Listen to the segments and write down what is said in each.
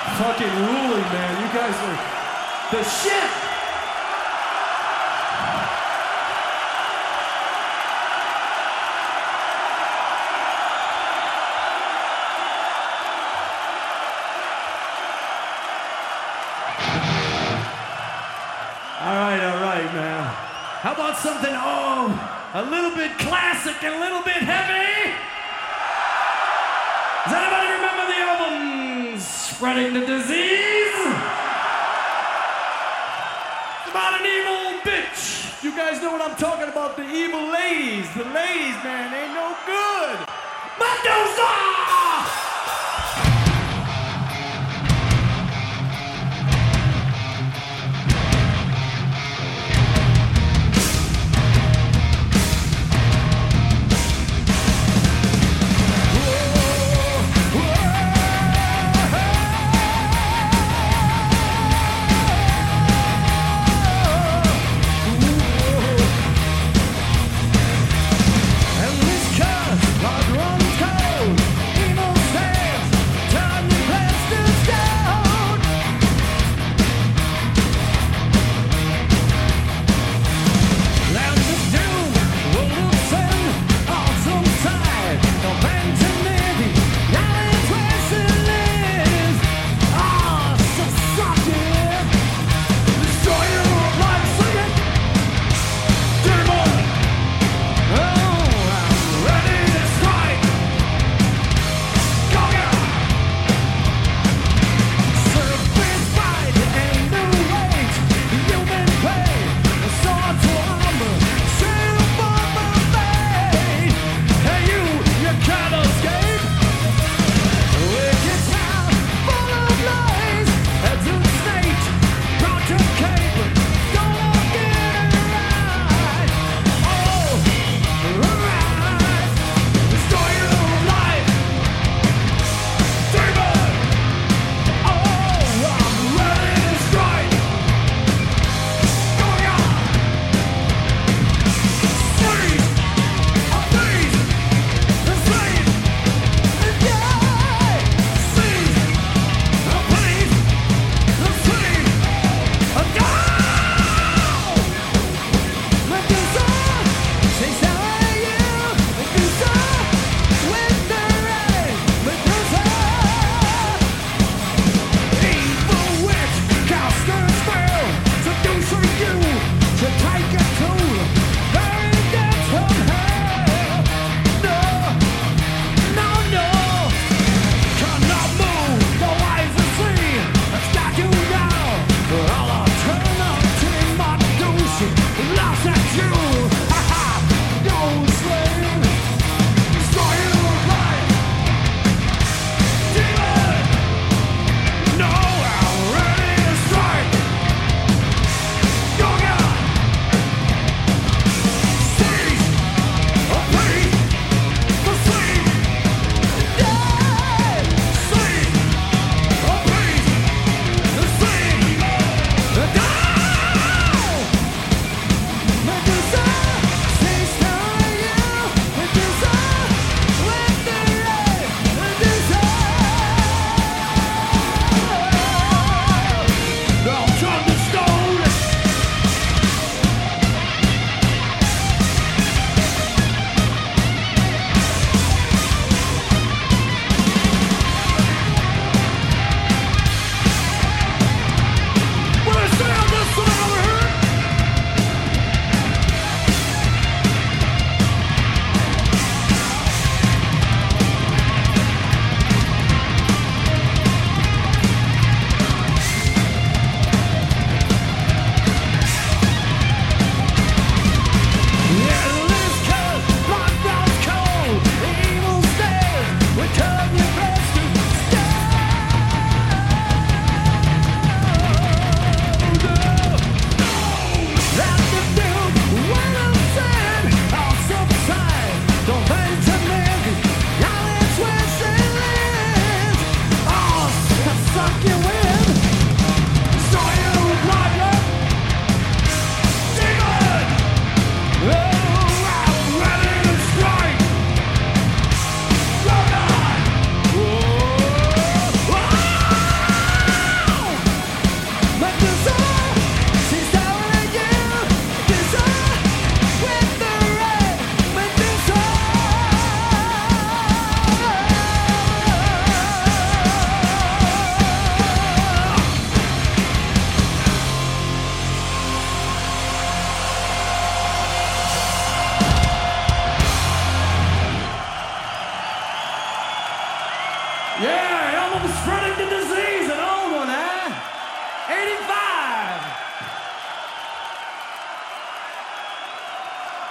Fucking ruling, man. You guys are the shit. All right, man. How about something, a little bit classic and a little bit heavy? Does anybody remember the album Spreading the Disease? It's about an evil bitch. You guys know what I'm talking about, the evil ladies. The ladies, man, ain't no good. Mendoza! Evil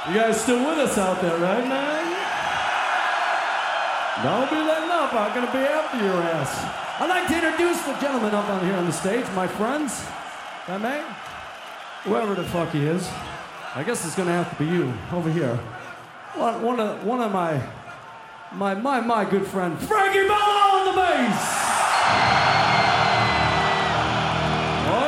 You guys still with us out there, right, man? Don't be letting up. I'm gonna be after your ass. I'd like to introduce the gentleman up on here on the stage, my friends. If I may? Whoever the fuck he is. I guess it's gonna have to be you, over here. One of my good friend, Frankie Bello on the bass! Oh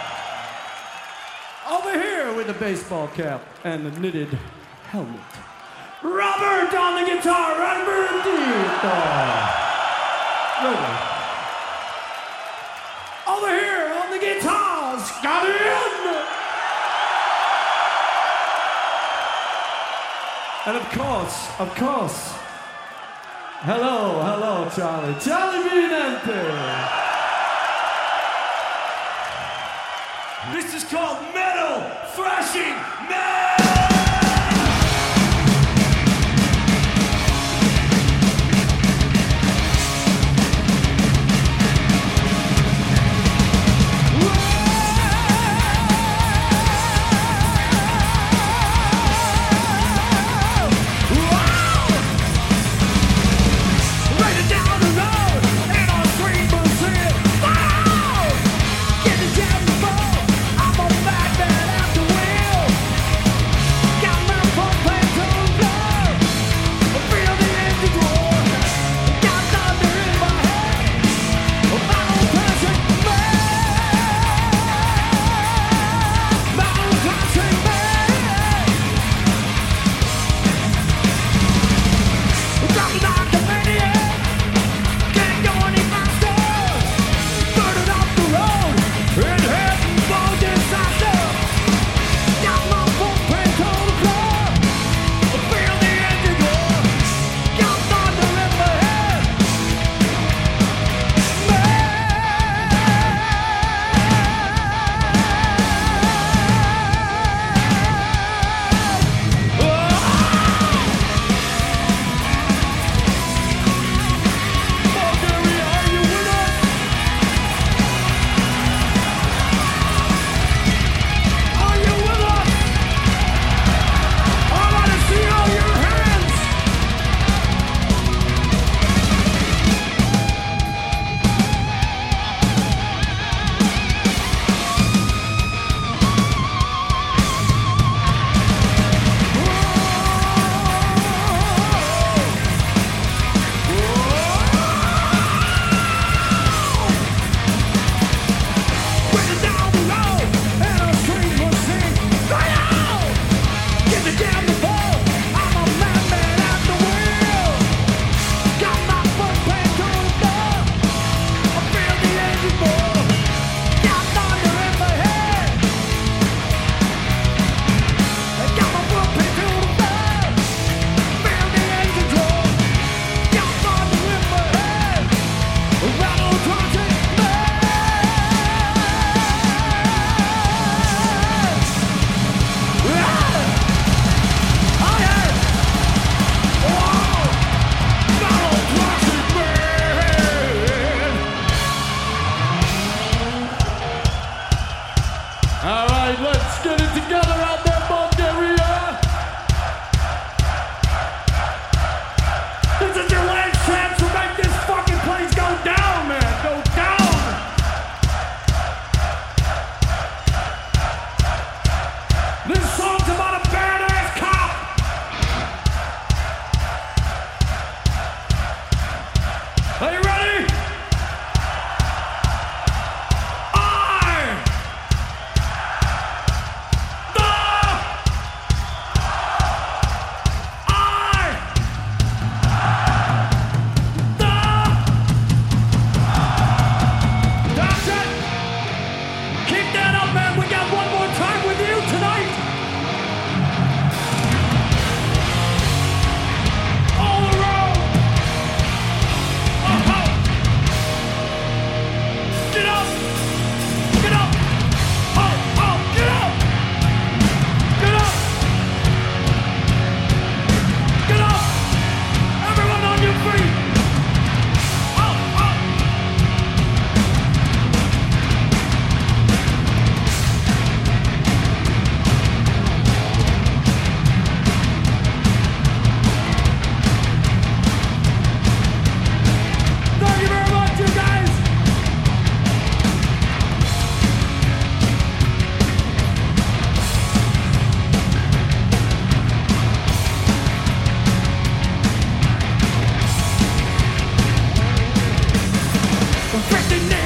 yeah. Over here with the baseball cap and the knitted helmet. Robert on the guitar, Robertito! Really? Over here on the guitar, Scotty Young! And of course, hello, Charlie Vinente. This is called metal thrashing metal.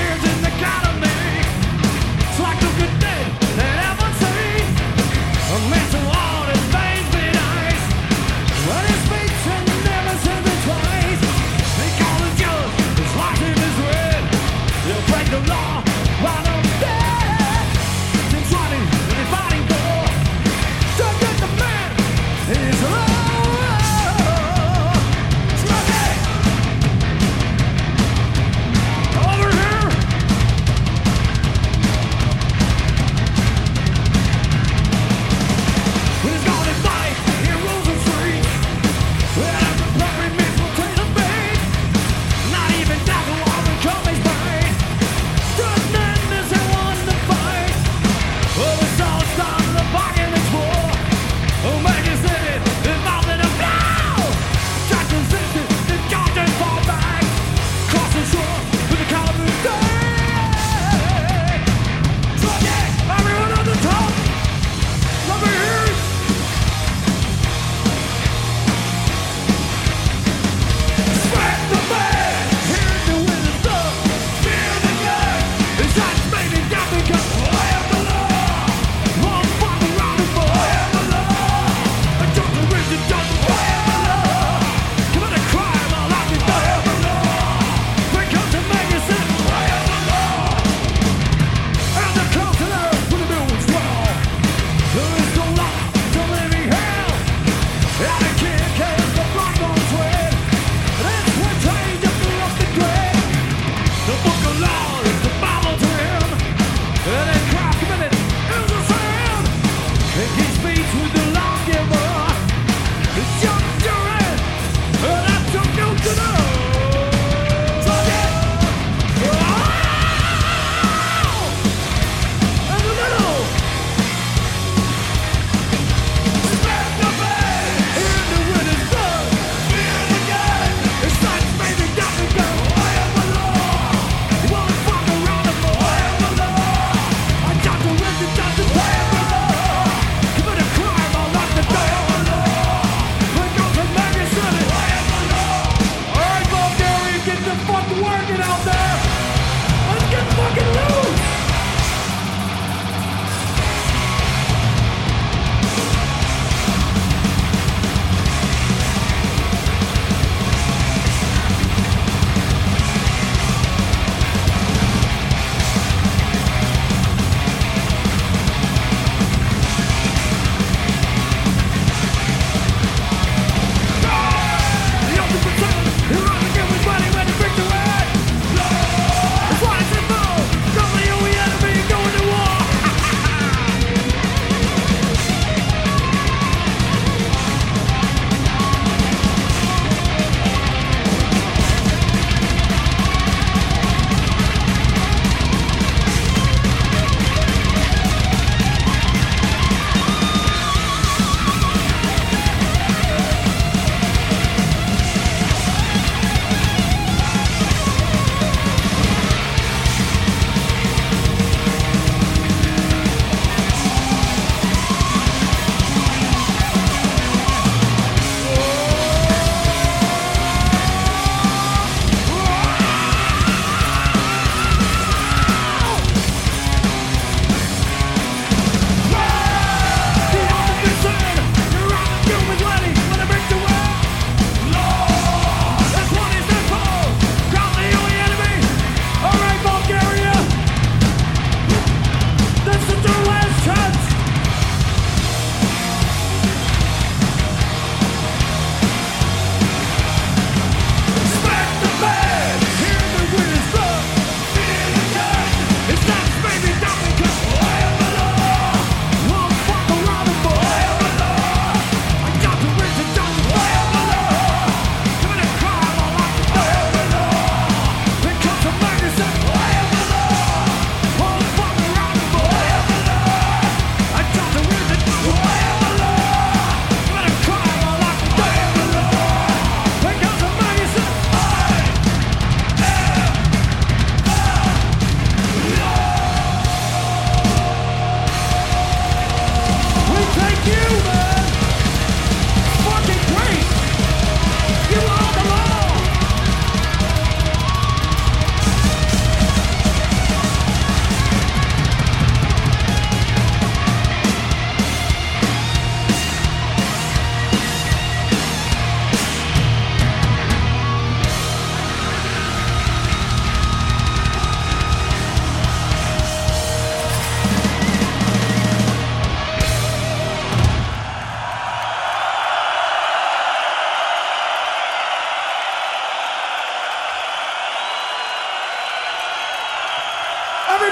hands in the economy. It's like a good day that ever seen. A man so hard his veins been ice. Run his speech and never said it twice. They call the judge, his life in his red. They'll break the law while I'm dead. They're fighting, they're fighting for. Don't get the man in his love. Over here.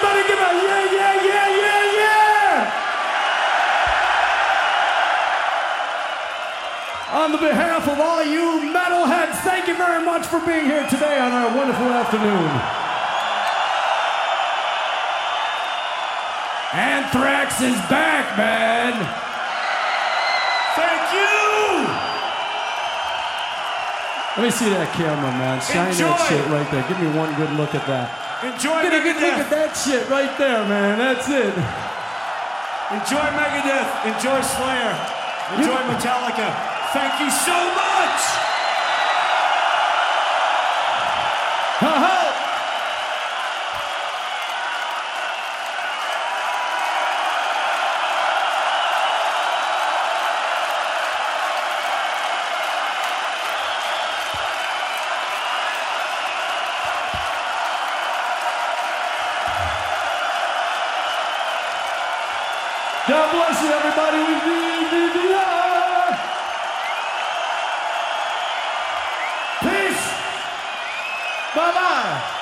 Everybody give a yeah, yeah, yeah, yeah, yeah! On the behalf of all you metalheads, thank you very much for being here today on our wonderful afternoon. Anthrax is back, man! Thank you! Let me see that camera, man. Shine Enjoy. that shit right there. Give me one good look at that. Enjoy Get a good look Megadeth. at that shit right there, man. That's it. Enjoy Megadeth. Enjoy Slayer. Enjoy Metallica. Thank you so much! Ha-ha! God bless you, everybody. Peace. Bye-bye.